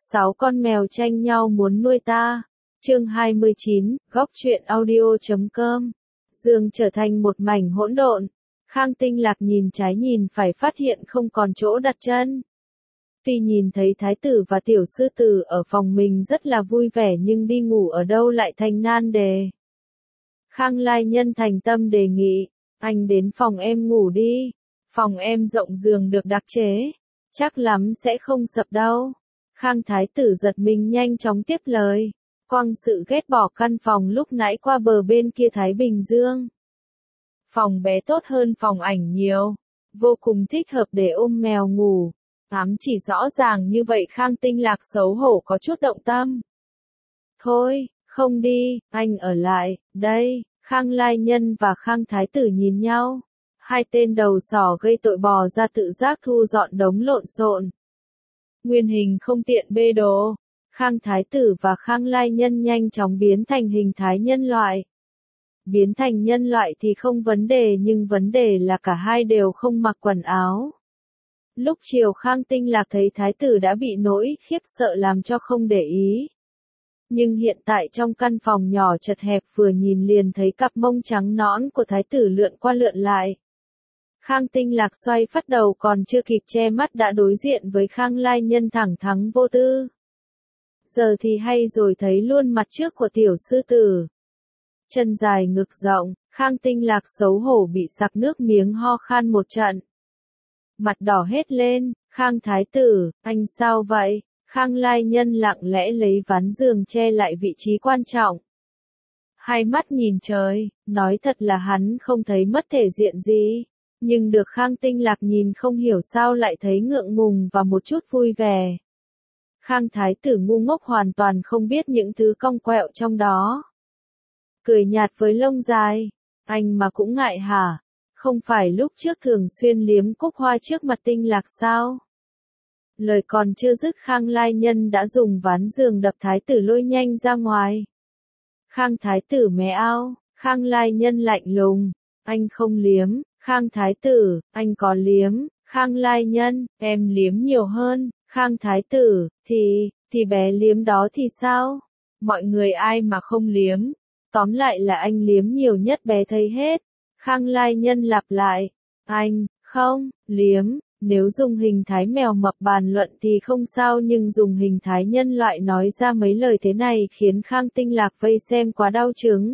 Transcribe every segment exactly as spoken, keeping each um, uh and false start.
Sáu con mèo tranh nhau muốn nuôi ta. Chương hai mươi chín, góc truyện audio chấm com. Giường trở thành một mảnh hỗn độn. Khang Tinh Lạc nhìn trái nhìn phải phát hiện không còn chỗ đặt chân. Tuy nhìn thấy thái tử và tiểu sư tử ở phòng mình rất là vui vẻ nhưng đi ngủ ở đâu lại thành nan đề. Khang Lai Nhân thành tâm đề nghị, anh đến phòng em ngủ đi. Phòng em rộng, giường được đặc chế. Chắc lắm sẽ không sập đâu. Khang thái tử giật mình nhanh chóng tiếp lời. Quăng sự ghét bỏ căn phòng lúc nãy qua bờ bên kia Thái Bình Dương. Phòng bé tốt hơn phòng ảnh nhiều. Vô cùng thích hợp để ôm mèo ngủ. Ám chỉ rõ ràng như vậy Khang Tinh Lạc xấu hổ có chút động tâm. Thôi, không đi, anh ở lại, đây. Khang Lai Nhân và Khang Thái Tử nhìn nhau. Hai tên đầu sỏ gây tội bò ra tự giác thu dọn đống lộn xộn. Nguyên hình không tiện bê đồ. Khang Thái Tử và Khang Lai Nhân nhanh chóng biến thành hình thái nhân loại. Biến thành nhân loại thì không vấn đề nhưng vấn đề là cả hai đều không mặc quần áo. Lúc chiều Khang Tinh Lạc thấy Thái Tử đã bị nỗi khiếp sợ làm cho không để ý. Nhưng hiện tại trong căn phòng nhỏ chật hẹp vừa nhìn liền thấy cặp mông trắng nõn của Thái Tử lượn qua lượn lại. Khang Tinh Lạc xoay phát đầu còn chưa kịp che mắt đã đối diện với Khang Lai Nhân thẳng thắn vô tư. Giờ thì hay rồi, thấy luôn mặt trước của tiểu sư tử. Chân dài ngực rộng, Khang Tinh Lạc xấu hổ bị sặc nước miếng ho khan một trận. Mặt đỏ hết lên, Khang Thái Tử, anh sao vậy? Khang Lai Nhân lặng lẽ lấy ván giường che lại vị trí quan trọng. Hai mắt nhìn trời, nói thật là hắn không thấy mất thể diện gì. Nhưng được Khang Tinh Lạc nhìn không hiểu sao lại thấy ngượng ngùng và một chút vui vẻ. Khang Thái Tử ngu ngốc hoàn toàn không biết những thứ cong quẹo trong đó. Cười nhạt với lông dài, anh mà cũng ngại hả? Không phải lúc trước thường xuyên liếm cúc hoa trước mặt Tinh Lạc sao? Lời còn chưa dứt Khang Lai Nhân đã dùng ván giường đập Thái Tử lôi nhanh ra ngoài. Khang Thái Tử mé ao, Khang Lai Nhân lạnh lùng, anh không liếm. Khang Thái Tử, anh có liếm. Khang Lai Nhân, em liếm nhiều hơn. Khang Thái Tử, thì, thì bé liếm đó thì sao? Mọi người ai mà không liếm? Tóm lại là anh liếm nhiều nhất, bé thấy hết. Khang Lai Nhân lặp lại, anh, không, liếm. Nếu dùng hình thái mèo mập bàn luận thì không sao nhưng dùng hình thái nhân loại nói ra mấy lời thế này khiến Khang Tinh Lạc vây xem quá đau chứng.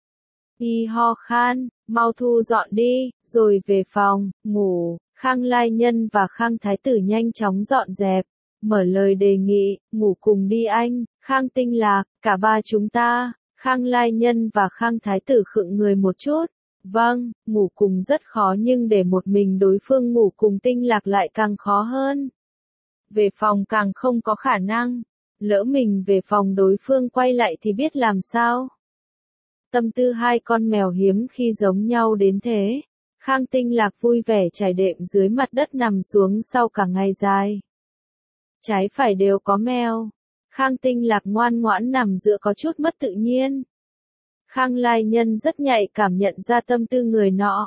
Y ho khan, mau thu dọn đi, rồi về phòng, ngủ. Khang Lai Nhân và Khang Thái Tử nhanh chóng dọn dẹp, mở lời đề nghị, ngủ cùng đi anh. Khang Tinh Lạc, cả ba chúng ta. Khang Lai Nhân và Khang Thái Tử khựng người một chút. Vâng, ngủ cùng rất khó nhưng để một mình đối phương ngủ cùng Tinh Lạc lại càng khó hơn. Về phòng càng không có khả năng. Lỡ mình về phòng đối phương quay lại thì biết làm sao? Tâm tư hai con mèo hiếm khi giống nhau đến thế. Khang Tinh Lạc vui vẻ trải đệm dưới mặt đất nằm xuống sau cả ngày dài. Trái phải đều có mèo. Khang Tinh Lạc ngoan ngoãn nằm dựa có chút mất tự nhiên. Khang Lai Nhân rất nhạy cảm nhận ra tâm tư người nọ.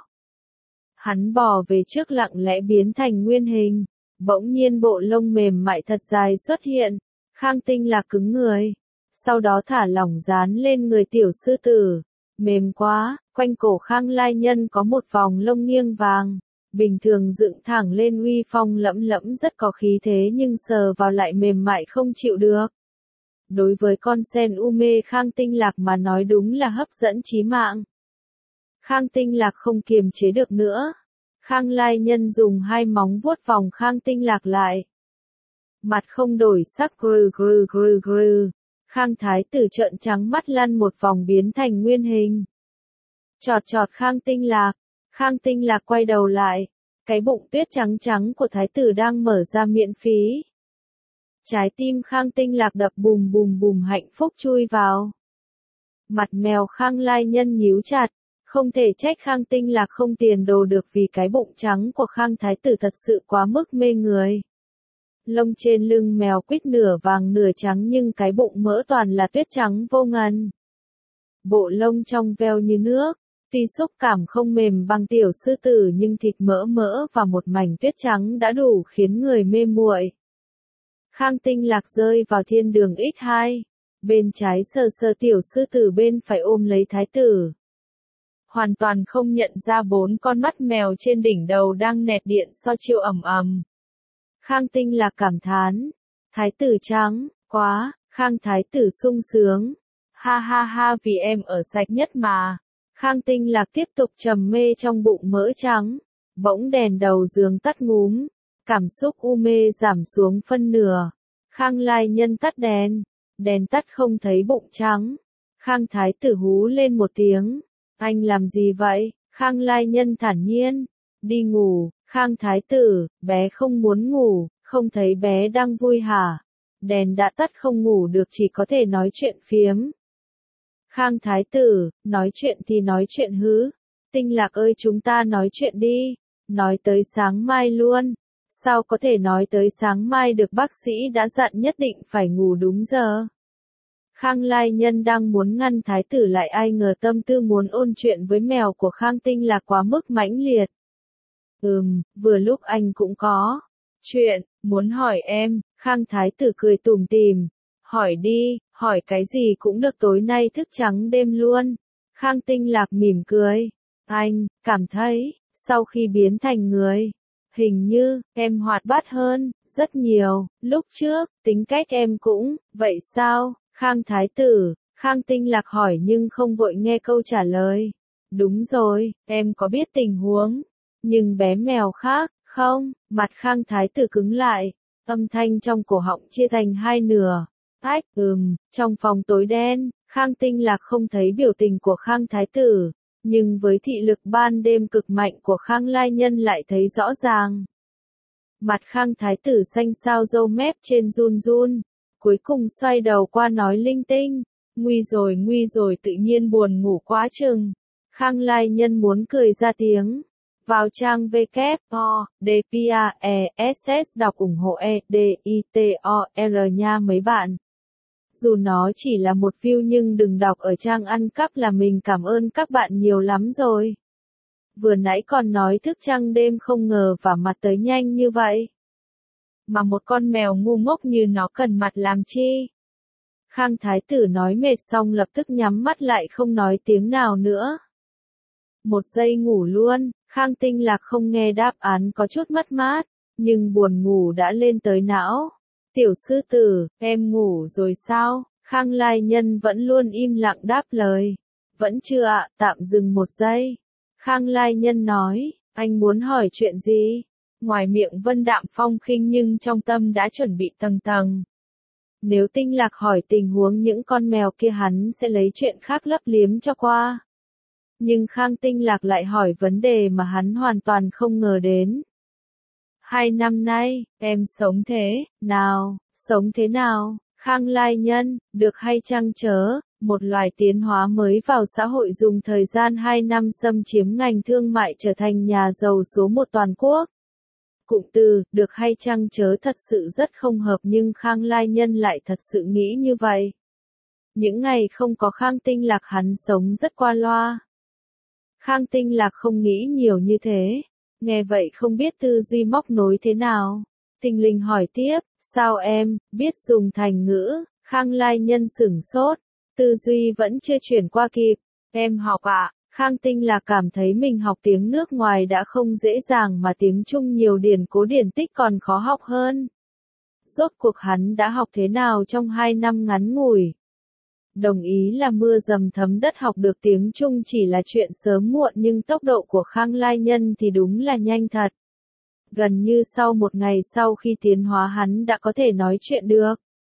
Hắn bò về trước lặng lẽ biến thành nguyên hình. Bỗng nhiên bộ lông mềm mại thật dài xuất hiện. Khang Tinh Lạc cứng người. Sau đó thả lỏng dán lên người tiểu sư tử. Mềm quá, quanh cổ Khang Lai Nhân có một vòng lông nghiêng vàng. Bình thường dựng thẳng lên uy phong lẫm lẫm rất có khí thế nhưng sờ vào lại mềm mại không chịu được. Đối với con sen u mê Khang Tinh Lạc mà nói đúng là hấp dẫn chí mạng. Khang Tinh Lạc không kiềm chế được nữa. Khang Lai Nhân dùng hai móng vuốt vòng Khang Tinh Lạc lại. Mặt không đổi sắc grừ grừ grừ grừ. Khang Thái Tử trợn trắng mắt lăn một vòng biến thành nguyên hình. Chọt chọt Khang Tinh Lạc. Khang Tinh Lạc quay đầu lại. Cái bụng tuyết trắng trắng của Thái Tử đang mở ra miễn phí. Trái tim Khang Tinh Lạc đập bùm bùm bùm hạnh phúc chui vào. Mặt mèo Khang Lai Nhân nhíu chặt. Không thể trách Khang Tinh Lạc không tiền đồ được vì cái bụng trắng của Khang Thái Tử thật sự quá mức mê người. Lông trên lưng mèo quýt nửa vàng nửa trắng nhưng cái bụng mỡ toàn là tuyết trắng vô ngần. Bộ lông trong veo như nước, tuy xúc cảm không mềm bằng tiểu sư tử nhưng thịt mỡ mỡ và một mảnh tuyết trắng đã đủ khiến người mê muội. Khang Tinh Lạc rơi vào thiên đường x hai. Bên trái sờ sờ tiểu sư tử, bên phải ôm lấy thái tử. Hoàn toàn không nhận ra bốn con mắt mèo trên đỉnh đầu đang nẹt điện so chiêu ầm ầm. Khang Tinh Lạc cảm thán. Thái tử trắng, quá, Khang thái tử sung sướng. Ha ha ha, vì em ở sạch nhất mà. Khang Tinh Lạc tiếp tục trầm mê trong bụng mỡ trắng. Bỗng đèn đầu giường tắt ngúm. Cảm xúc u mê giảm xuống phân nửa. Khang Lai Nhân tắt đèn. Đèn tắt không thấy bụng trắng. Khang thái tử hú lên một tiếng. Anh làm gì vậy? Khang Lai Nhân thản nhiên. Đi ngủ. Khang thái tử, bé không muốn ngủ, không thấy bé đang vui hả? Đèn đã tắt không ngủ được, chỉ có thể nói chuyện phiếm. Khang thái tử, nói chuyện thì nói chuyện hứ. Tinh Lạc ơi, chúng ta nói chuyện đi. Nói tới sáng mai luôn. Sao có thể nói tới sáng mai được, bác sĩ đã dặn nhất định phải ngủ đúng giờ. Khang Lai Nhân đang muốn ngăn thái tử lại, ai ngờ tâm tư muốn ôn chuyện với mèo của Khang Tinh Lạc quá mức mãnh liệt. Ừm, vừa lúc anh cũng có chuyện muốn hỏi em. Khang thái tử cười tủm tỉm. Hỏi đi, hỏi cái gì cũng được, tối nay thức trắng đêm luôn. Khang Tinh Lạc mỉm cười. Anh cảm thấy, sau khi biến thành người, hình như em hoạt bát hơn rất nhiều. Lúc trước, tính cách em cũng vậy sao? Khang thái tử, Khang Tinh Lạc hỏi nhưng không vội nghe câu trả lời. Đúng rồi, em có biết tình huống. Nhưng bé mèo khác, không? Mặt Khang thái tử cứng lại. Âm thanh trong cổ họng chia thành hai nửa. Ách, ừm, trong phòng tối đen, Khang Tinh Lạc không thấy biểu tình của Khang thái tử. Nhưng với thị lực ban đêm cực mạnh của Khang Lai Nhân lại thấy rõ ràng. Mặt Khang thái tử xanh xao, râu mép trên run run. Cuối cùng xoay đầu qua nói linh tinh. Nguy rồi, nguy rồi, tự nhiên buồn ngủ quá chừng. Khang Lai Nhân muốn cười ra tiếng. Vào trang W O D P A E S S đọc ủng hộ E D I T O R nha mấy bạn. Dù nó chỉ là một view nhưng đừng đọc ở trang ăn cắp là mình cảm ơn các bạn nhiều lắm rồi. Vừa nãy còn nói thức trăng đêm, không ngờ vả mặt tới nhanh như vậy. Mà một con mèo ngu ngốc như nó cần mặt làm chi? Khang thái tử nói mệt xong lập tức nhắm mắt lại, không nói tiếng nào nữa. Một giây ngủ luôn. Khang Tinh Lạc không nghe đáp án có chút mất mát, nhưng buồn ngủ đã lên tới não. Tiểu sư tử, em ngủ rồi sao? Khang Lai Nhân vẫn luôn im lặng đáp lời. Vẫn chưa ạ, tạm dừng một giây. Khang Lai Nhân nói, anh muốn hỏi chuyện gì? Ngoài miệng vân đạm phong khinh nhưng trong tâm đã chuẩn bị tầng tầng. Nếu Tinh Lạc hỏi tình huống những con mèo kia, hắn sẽ lấy chuyện khác lấp liếm cho qua. Nhưng Khang Tinh Lạc lại hỏi vấn đề mà hắn hoàn toàn không ngờ đến. Hai năm nay, em sống thế nào? Sống thế nào? Khang Lai Nhân, được hay chăng chớ? Một loài tiến hóa mới vào xã hội dùng thời gian hai năm xâm chiếm ngành thương mại, trở thành nhà giàu số một toàn quốc. Cụm từ, được hay chăng chớ thật sự rất không hợp, nhưng Khang Lai Nhân lại thật sự nghĩ như vậy. Những ngày không có Khang Tinh Lạc hắn sống rất qua loa. Khang Tinh Lạc không nghĩ nhiều như thế. Nghe vậy không biết tư duy móc nối thế nào. Tinh Linh hỏi tiếp, sao em biết dùng thành ngữ? Khang Lai Nhân sửng sốt. Tư duy vẫn chưa chuyển qua kịp. Em học ạ. À? Khang Tinh Lạc cảm thấy mình học tiếng nước ngoài đã không dễ dàng, mà tiếng Trung nhiều điển cố điển tích còn khó học hơn. Rốt cuộc hắn đã học thế nào trong hai năm ngắn ngủi? Đồng ý là mưa dầm thấm đất, học được tiếng Trung chỉ là chuyện sớm muộn, nhưng tốc độ của Khang Lai Nhân thì đúng là nhanh thật. Gần như sau một ngày sau khi tiến hóa hắn đã có thể nói chuyện được.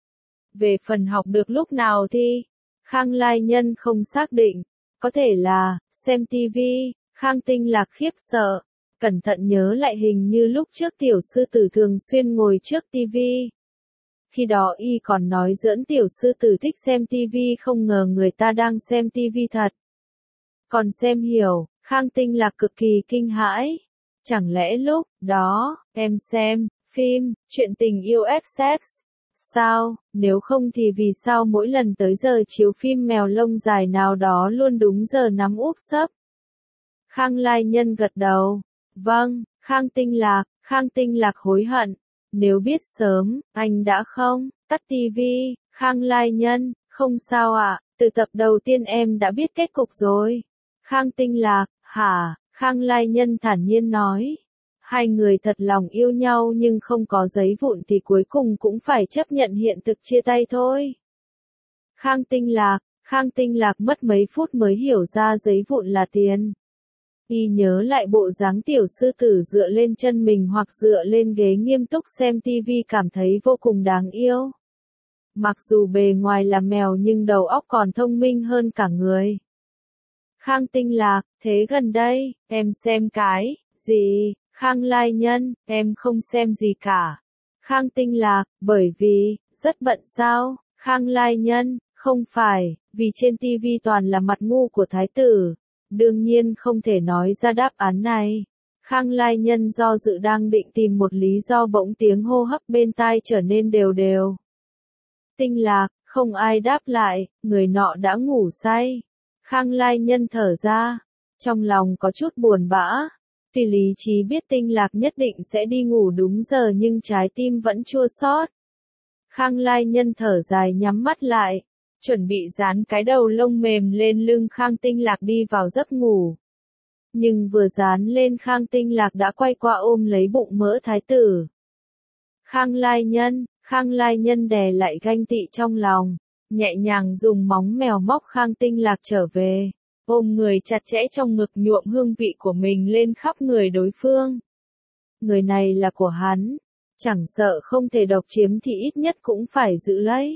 Về phần học được lúc nào thì Khang Lai Nhân không xác định. Có thể là xem tivi. Khang Tinh Lạc khiếp sợ, cẩn thận nhớ lại, hình như lúc trước tiểu sư tử thường xuyên ngồi trước tivi. Khi đó y còn nói giỡn tiểu sư tử thích xem tivi, không ngờ người ta đang xem tivi thật. Còn xem hiểu. Khang Tinh Lạc cực kỳ kinh hãi. Chẳng lẽ lúc đó em xem phim chuyện tình yêu X X? Sao? Nếu không thì vì sao mỗi lần tới giờ chiếu phim mèo lông dài nào đó luôn đúng giờ nắm úp sấp? Khang Lai Nhân gật đầu. Vâng. Khang Tinh Lạc. Khang Tinh Lạc hối hận. Nếu biết sớm, anh đã không tắt tivi. Khang Lai Nhân, không sao ạ, từ tập đầu tiên em đã biết kết cục rồi. Khang Tinh Lạc, hả? Khang Lai Nhân thản nhiên nói. Hai người thật lòng yêu nhau nhưng không có giấy vụn thì cuối cùng cũng phải chấp nhận hiện thực chia tay thôi. Khang Tinh Lạc, Khang Tinh Lạc mất mấy phút mới hiểu ra giấy vụn là tiền. Y nhớ lại bộ dáng tiểu sư tử dựa lên chân mình hoặc dựa lên ghế nghiêm túc xem tivi cảm thấy vô cùng đáng yêu. Mặc dù bề ngoài là mèo nhưng đầu óc còn thông minh hơn cả người. Khang Tinh Lạc, thế gần đây, em xem cái gì? Khang Lai Nhân, em không xem gì cả. Khang Tinh Lạc, bởi vì, rất bận sao? Khang Lai Nhân, không phải, vì trên tivi toàn là mặt ngu của thái tử. Đương nhiên không thể nói ra đáp án này. Khang Lai Nhân do dự đang định tìm một lý do bỗng tiếng hô hấp bên tai trở nên đều đều. Tinh Lạc, không ai đáp lại, người nọ đã ngủ say. Khang Lai Nhân thở ra, trong lòng có chút buồn bã. Tuy lý trí biết Tinh Lạc nhất định sẽ đi ngủ đúng giờ nhưng trái tim vẫn chua xót. Khang Lai Nhân thở dài nhắm mắt lại, chuẩn bị dán cái đầu lông mềm lên lưng Khang Tinh Lạc đi vào giấc ngủ. Nhưng vừa dán lên Khang Tinh Lạc đã quay qua ôm lấy bụng mỡ thái tử. Khang Lai Nhân, Khang Lai Nhân đè lại ganh tị trong lòng, nhẹ nhàng dùng móng mèo móc Khang Tinh Lạc trở về, ôm người chặt chẽ trong ngực nhuộm hương vị của mình lên khắp người đối phương. Người này là của hắn, chẳng sợ không thể độc chiếm thì ít nhất cũng phải giữ lấy.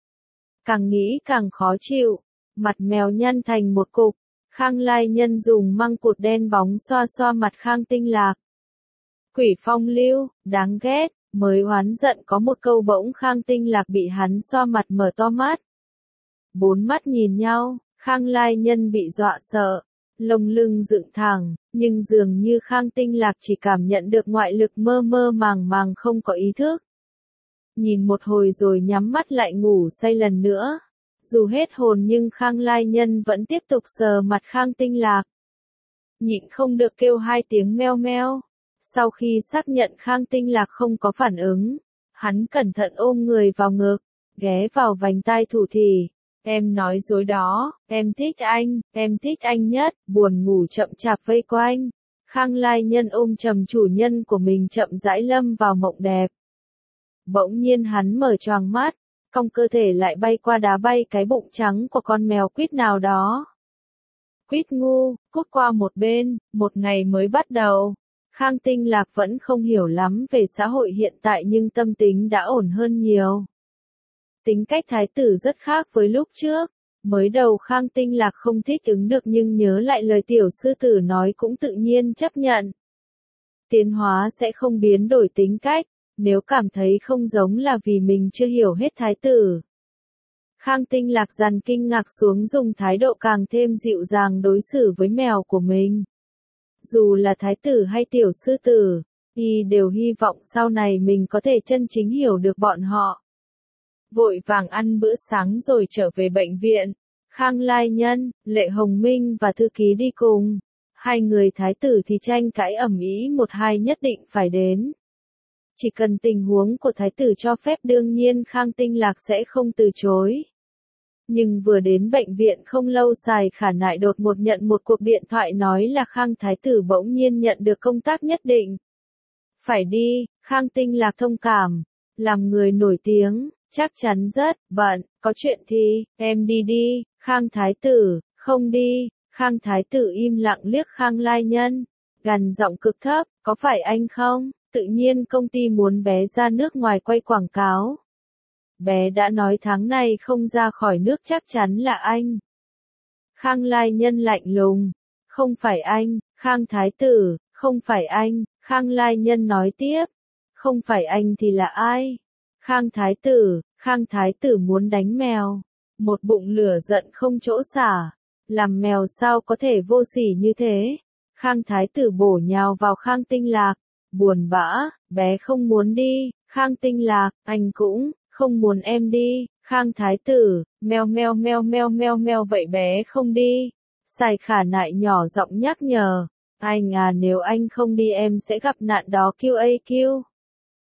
Càng nghĩ càng khó chịu, mặt mèo nhăn thành một cục, Khang Lai Nhân dùng măng cụt đen bóng xoa xoa mặt Khang Tinh Lạc. Quỷ phong lưu, đáng ghét, mới oán giận có một câu bỗng Khang Tinh Lạc bị hắn xoa mặt mở to mắt. Bốn mắt nhìn nhau, Khang Lai Nhân bị dọa sợ, lông lưng dựng thẳng, nhưng dường như Khang Tinh Lạc chỉ cảm nhận được ngoại lực mơ mơ màng màng không có ý thức. Nhìn một hồi rồi nhắm mắt lại ngủ say lần nữa. Dù hết hồn nhưng Khang Lai Nhân vẫn tiếp tục sờ mặt Khang Tinh Lạc. Nhịn không được kêu hai tiếng meo meo. Sau khi xác nhận Khang Tinh Lạc không có phản ứng, hắn cẩn thận ôm người vào ngực, ghé vào vành tai thủ thỉ. Em nói dối đó, em thích anh, em thích anh nhất, buồn ngủ chậm chạp vây quanh. Khang Lai Nhân ôm chầm chủ nhân của mình chậm rãi lâm vào mộng đẹp. Bỗng nhiên hắn mở choàng mắt, cong cơ thể lại bay qua đá bay cái bụng trắng của con mèo quýt nào đó. Quýt ngu, cút qua một bên, một ngày mới bắt đầu. Khang Tinh Lạc vẫn không hiểu lắm về xã hội hiện tại nhưng tâm tính đã ổn hơn nhiều. Tính cách thái tử rất khác với lúc trước. Mới đầu Khang Tinh Lạc không thích ứng được nhưng nhớ lại lời tiểu sư tử nói cũng tự nhiên chấp nhận. Tiến hóa sẽ không biến đổi tính cách, nếu cảm thấy không giống là vì mình chưa hiểu hết thái tử. Khang Tinh Lạc dằn kinh ngạc xuống dùng thái độ càng thêm dịu dàng đối xử với mèo của mình. Dù là thái tử hay tiểu sư tử, y đều hy vọng sau này mình có thể chân chính hiểu được bọn họ. Vội vàng ăn bữa sáng rồi trở về bệnh viện. Khang Lai Nhân, Lệ Hồng Minh và thư ký đi cùng. Hai người thái tử thì tranh cãi ầm ĩ một hai nhất định phải đến. Chỉ cần tình huống của thái tử cho phép đương nhiên Khang Tinh Lạc sẽ không từ chối. Nhưng vừa đến bệnh viện không lâu Sài Khả Nại đột ngột nhận một cuộc điện thoại nói là Khang thái tử bỗng nhiên nhận được công tác nhất định. Phải đi, Khang Tinh Lạc thông cảm, làm người nổi tiếng, chắc chắn rất bận, có chuyện thì, em đi đi, Khang thái tử, không đi, Khang thái tử im lặng liếc Khang Lai Nhân, gằn giọng cực thấp, có phải anh không? Tự nhiên công ty muốn bé ra nước ngoài quay quảng cáo. Bé đã nói tháng này không ra khỏi nước chắc chắn là anh. Khang Lai Nhân lạnh lùng. Không phải anh, Khang thái tử, không phải anh, Khang Lai Nhân nói tiếp. Không phải anh thì là ai? Khang thái tử, Khang thái tử muốn đánh mèo. Một bụng lửa giận không chỗ xả. Làm mèo sao có thể vô sỉ như thế? Khang thái tử bổ nhào vào Khang Tinh Lạc. Buồn bã, bé không muốn đi, Khang Tinh Lạc, anh cũng không muốn em đi, Khang thái tử, meo meo meo meo meo meo vậy bé không đi. Sài Khả Nại nhỏ giọng nhắc nhở, anh à nếu anh không đi em sẽ gặp nạn đó quy a quy.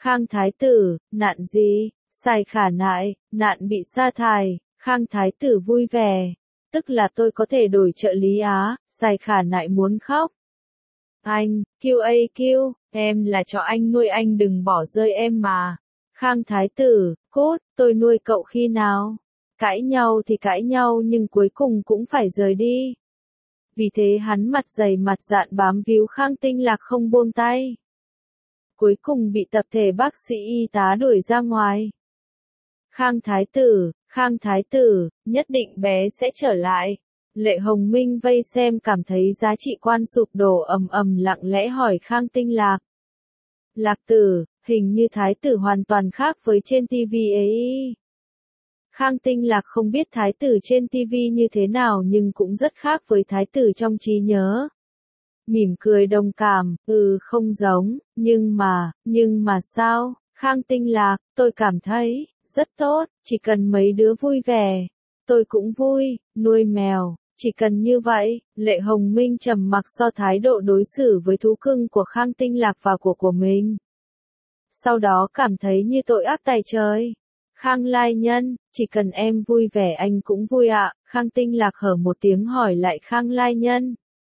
Khang Thái Tử, nạn gì? Sài khả nại, nạn bị sa thải. Khang Thái Tử vui vẻ. Tức là tôi có thể đổi trợ lý á, Sài khả nại muốn khóc. Anh, quy a quy, em là cho anh nuôi, anh đừng bỏ rơi em mà. Khang Thái Tử, cốt, tôi nuôi cậu khi nào? Cãi nhau thì cãi nhau nhưng cuối cùng cũng phải rời đi. Vì thế hắn mặt dày mặt dạn bám víu Khang Tinh Lạc không buông tay. Cuối cùng bị tập thể bác sĩ y tá đuổi ra ngoài. Khang Thái Tử, Khang Thái Tử, nhất định bé sẽ trở lại. Lệ Hồng Minh vây xem cảm thấy giá trị quan sụp đổ, ầm ầm lặng lẽ hỏi Khang Tinh Lạc. Lạc tử, hình như Thái Tử hoàn toàn khác với trên ti vi ấy. Khang Tinh Lạc không biết Thái Tử trên ti vi như thế nào nhưng cũng rất khác với Thái Tử trong trí nhớ. Mỉm cười đồng cảm, ừ không giống, nhưng mà, nhưng mà sao, Khang Tinh Lạc, tôi cảm thấy, rất tốt, chỉ cần mấy đứa vui vẻ. Tôi cũng vui, nuôi mèo, chỉ cần như vậy. Lệ Hồng Minh trầm mặc so thái độ đối xử với thú cưng của Khang Tinh Lạc và của của mình. Sau đó cảm thấy như tội ác tày trời. Khang Lai Nhân, chỉ cần em vui vẻ anh cũng vui ạ. Khang Tinh Lạc hở một tiếng hỏi lại Khang Lai Nhân.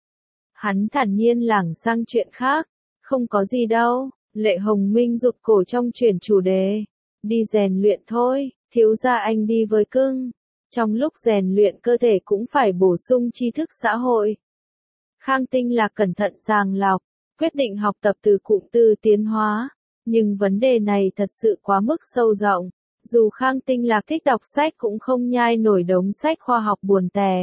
Hắn thản nhiên lảng sang chuyện khác. Không có gì đâu. Lệ Hồng Minh rụt cổ trong chuyển chủ đề. Đi rèn luyện thôi, thiếu gia anh đi với cưng. Trong lúc rèn luyện cơ thể cũng phải bổ sung tri thức xã hội. Khang Tinh Lạc cẩn thận sàng lọc, quyết định học tập từ cụm từ tiến hóa. Nhưng vấn đề này thật sự quá mức sâu rộng. Dù Khang Tinh Lạc thích đọc sách cũng không nhai nổi đống sách khoa học buồn tè.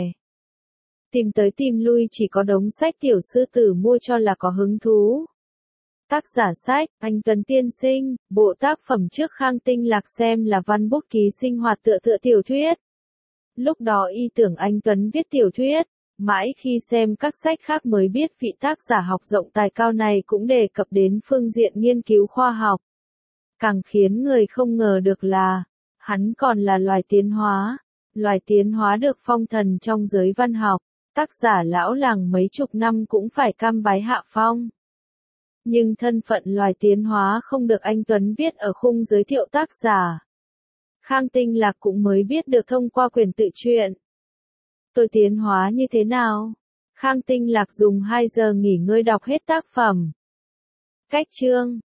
Tìm tới tìm lui chỉ có đống sách tiểu sư tử mua cho là có hứng thú. Tác giả sách, anh Tuấn Tiên Sinh, bộ tác phẩm trước Khang Tinh Lạc xem là văn bút ký sinh hoạt tựa tựa tiểu thuyết. Lúc đó y tưởng anh Tuấn viết tiểu thuyết, mãi khi xem các sách khác mới biết vị tác giả học rộng tài cao này cũng đề cập đến phương diện nghiên cứu khoa học. Càng khiến người không ngờ được là, hắn còn là loài tiến hóa, loài tiến hóa được phong thần trong giới văn học, tác giả lão làng mấy chục năm cũng phải cam bái hạ phong. Nhưng thân phận loài tiến hóa không được anh Tuấn viết ở khung giới thiệu tác giả. Khang Tinh Lạc cũng mới biết được thông qua quyển tự truyện. Tôi tiến hóa như thế nào? Khang Tinh Lạc dùng hai giờ nghỉ ngơi đọc hết tác phẩm. Cách chương